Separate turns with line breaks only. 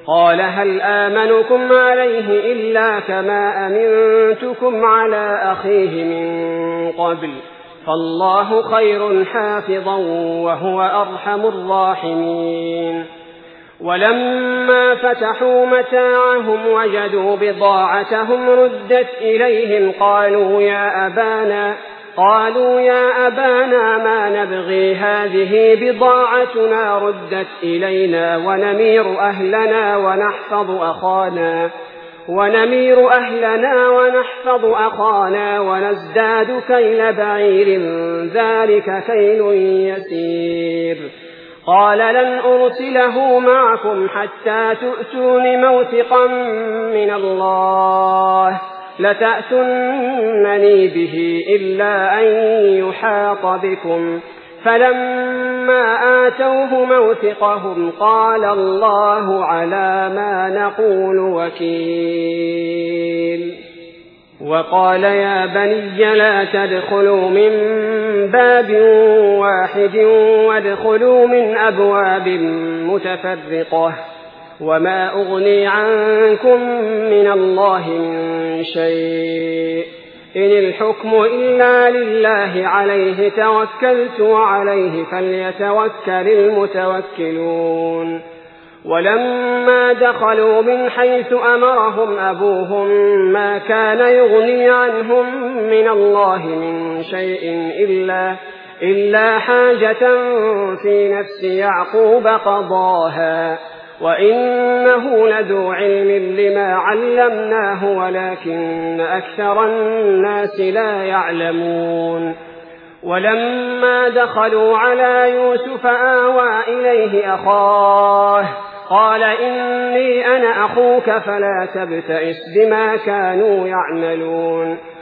قال هل آمنكم عليه إلا كما أمنتكم على أخيه من قبل فالله خير حافظا وهو أرحم الراحمين. ولما فتحوا متاعهم وجدوا بضاعتهم ردت إليهم قالوا يا أبانا ما نبغي هذه بضاعتنا ردت إلينا ونمير أهلنا ونحفظ أخانا ونزداد كيل بعير ذلك كيل يسير. قال لن أرسله معكم حتى تؤتون موثقا من الله لتأتونني به إلا أن يحاط بكم. فلما آتوه موثقهم قال الله على ما نقول وكيل. وقال يا بني لا تدخلوا من باب واحد وادخلوا من أبواب متفرقة وما أغني عنكم من الله من شيء إن الحكم إلا لله عليه توكلت وعليه فليتوكل المتوكلون. ولما دخلوا من حيث أمرهم أبوهم ما كان يغني عنهم من الله من شيء إلا حاجة في نفس يعقوب قضاها وإنه لذو علم لما علمناه ولكن أكثر الناس لا يعلمون. ولما دخلوا على يوسف آوى إليه أخاه قال إني أنا أخوك فلا تبتئس بما كانوا يعملون.